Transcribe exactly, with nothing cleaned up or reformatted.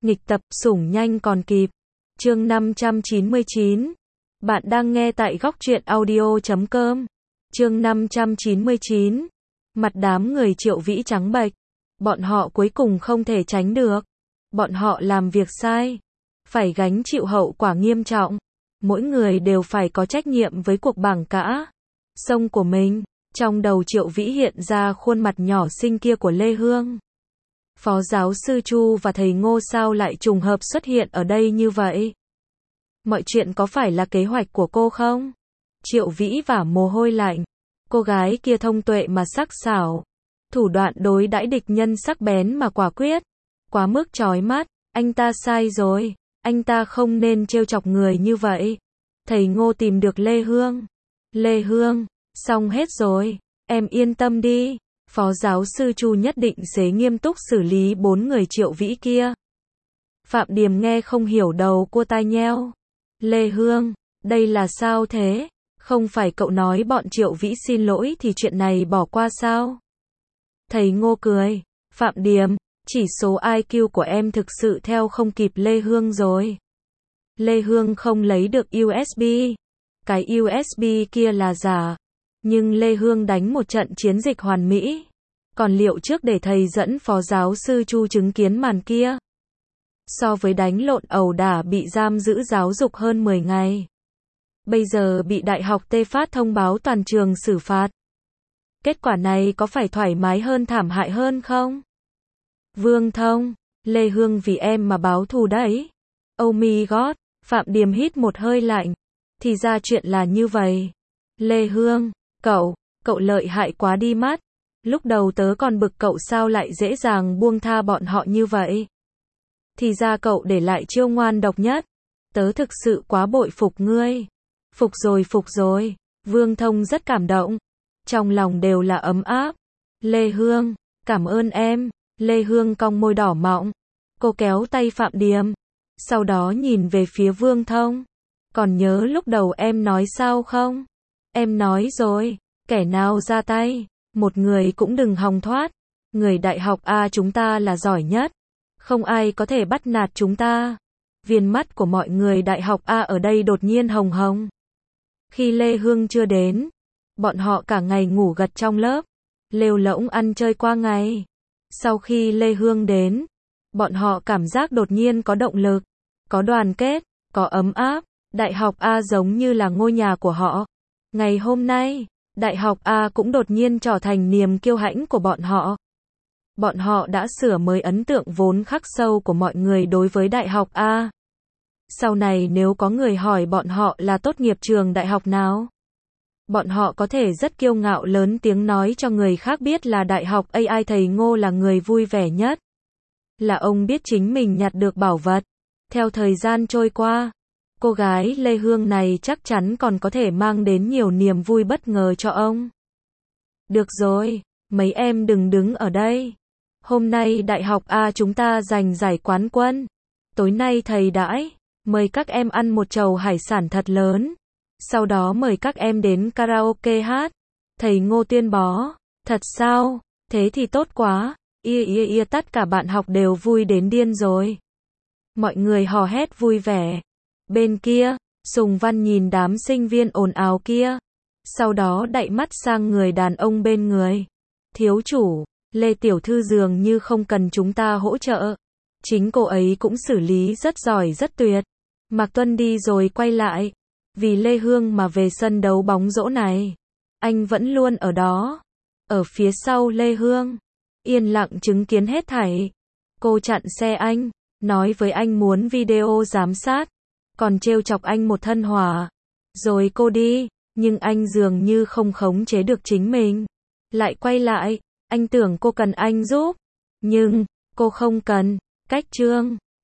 Nghịch tập, sủng nhanh còn kịp. Chương năm trăm chín mươi chín. Bạn đang nghe tại góc truyện audio chấm com. Chương năm trăm chín mươi chín. Mặt đám người Triệu Vĩ trắng bệch. Bọn họ cuối cùng không thể tránh được. Bọn họ làm việc sai, phải gánh chịu hậu quả nghiêm trọng. Mỗi người đều phải có trách nhiệm với cuộc bảng cả sông của mình. Trong đầu Triệu Vĩ hiện ra khuôn mặt nhỏ xinh kia của Lê Hương. Phó giáo sư Chu và thầy Ngô sao lại trùng hợp xuất hiện ở đây như vậy? Mọi chuyện có phải là kế hoạch của cô không? Triệu Vĩ vả mồ hôi lạnh. Cô gái kia thông tuệ mà sắc sảo, thủ đoạn đối đãi địch nhân sắc bén mà quả quyết, quá mức chói mắt. Anh ta sai rồi, anh ta không nên trêu chọc người như vậy. Thầy Ngô tìm được Lê Hương. Lê Hương, xong hết rồi, em yên tâm đi. Phó giáo sư Chu nhất định sẽ nghiêm túc xử lý bốn người Triệu Vĩ kia. Phạm Điềm nghe không hiểu, đầu cua tai nheo. Lê Hương, đây là sao thế? Không phải cậu nói bọn Triệu Vĩ xin lỗi thì chuyện này bỏ qua sao? Thầy Ngô cười. Phạm Điềm, chỉ số i kiu của em thực sự theo không kịp Lê Hương rồi. Lê Hương không lấy được u ét bê. Cái u ét bê kia là giả. Nhưng Lê Hương đánh một trận chiến dịch hoàn mỹ. Còn liệu trước để thầy dẫn phó giáo sư Chu chứng kiến màn kia? So với đánh lộn ẩu đả bị giam giữ giáo dục hơn mười ngày. Bây giờ bị Đại học Tê phát thông báo toàn trường xử phạt. Kết quả này có phải thoải mái hơn thảm hại hơn không? Vương Thông, Lê Hương vì em mà báo thù đấy. Oh my god, Phạm Điềm hít một hơi lạnh. Thì ra chuyện là như vậy. Lê Hương, cậu, cậu lợi hại quá đi mắt. Lúc đầu tớ còn bực cậu sao lại dễ dàng buông tha bọn họ như vậy. Thì ra cậu để lại chiêu ngoan độc nhất. Tớ thực sự quá bội phục ngươi. Phục rồi phục rồi. Vương Thông rất cảm động. Trong lòng đều là ấm áp. Lê Hương, cảm ơn em. Lê Hương cong môi đỏ mọng. Cô kéo tay Phạm Điềm. Sau đó nhìn về phía Vương Thông. Còn nhớ lúc đầu em nói sao không? Em nói rồi. Kẻ nào ra tay, một người cũng đừng hòng thoát. Người đại học A chúng ta là giỏi nhất. Không ai có thể bắt nạt chúng ta. Viền mắt của mọi người đại học A ở đây đột nhiên hồng hồng. Khi Lê Hương chưa đến, bọn họ cả ngày ngủ gật trong lớp, lêu lỗng ăn chơi qua ngày. Sau khi Lê Hương đến, bọn họ cảm giác đột nhiên có động lực, có đoàn kết, có ấm áp. Đại học A giống như là ngôi nhà của họ. Ngày hôm nay, Đại học A cũng đột nhiên trở thành niềm kiêu hãnh của bọn họ. Bọn họ đã sửa mới ấn tượng vốn khắc sâu của mọi người đối với Đại học A. Sau này nếu có người hỏi bọn họ là tốt nghiệp trường đại học nào, bọn họ có thể rất kiêu ngạo lớn tiếng nói cho người khác biết là Đại học a i. Thầy Ngô là người vui vẻ nhất. Là ông biết chính mình nhặt được bảo vật. Theo thời gian trôi qua, cô gái Lê Hương này chắc chắn còn có thể mang đến nhiều niềm vui bất ngờ cho ông. Được rồi, mấy em đừng đứng ở đây. Hôm nay Đại học A chúng ta giành giải quán quân. Tối nay thầy đãi, mời các em ăn một chầu hải sản thật lớn. Sau đó mời các em đến karaoke hát. Thầy Ngô tuyên bố. Thật sao? Thế thì tốt quá. Ia ia ia tất cả bạn học đều vui đến điên rồi. Mọi người hò hét vui vẻ. Bên kia, Sùng Văn nhìn đám sinh viên ồn ào kia. Sau đó đậy mắt sang người đàn ông bên người. Thiếu chủ, Lê Tiểu Thư dường như không cần chúng ta hỗ trợ. Chính cô ấy cũng xử lý rất giỏi rất tuyệt. Mạc Tuân đi rồi quay lại. Vì Lê Hương mà về sân đấu bóng rổ này. Anh vẫn luôn ở đó. Ở phía sau Lê Hương. Yên lặng chứng kiến hết thảy. Cô chặn xe anh. Nói với anh muốn video giám sát. Còn trêu chọc anh một thân hỏa. Rồi cô đi. Nhưng anh dường như không khống chế được chính mình. Lại quay lại. Anh tưởng cô cần anh giúp. Nhưng, cô không cần. Cách chương.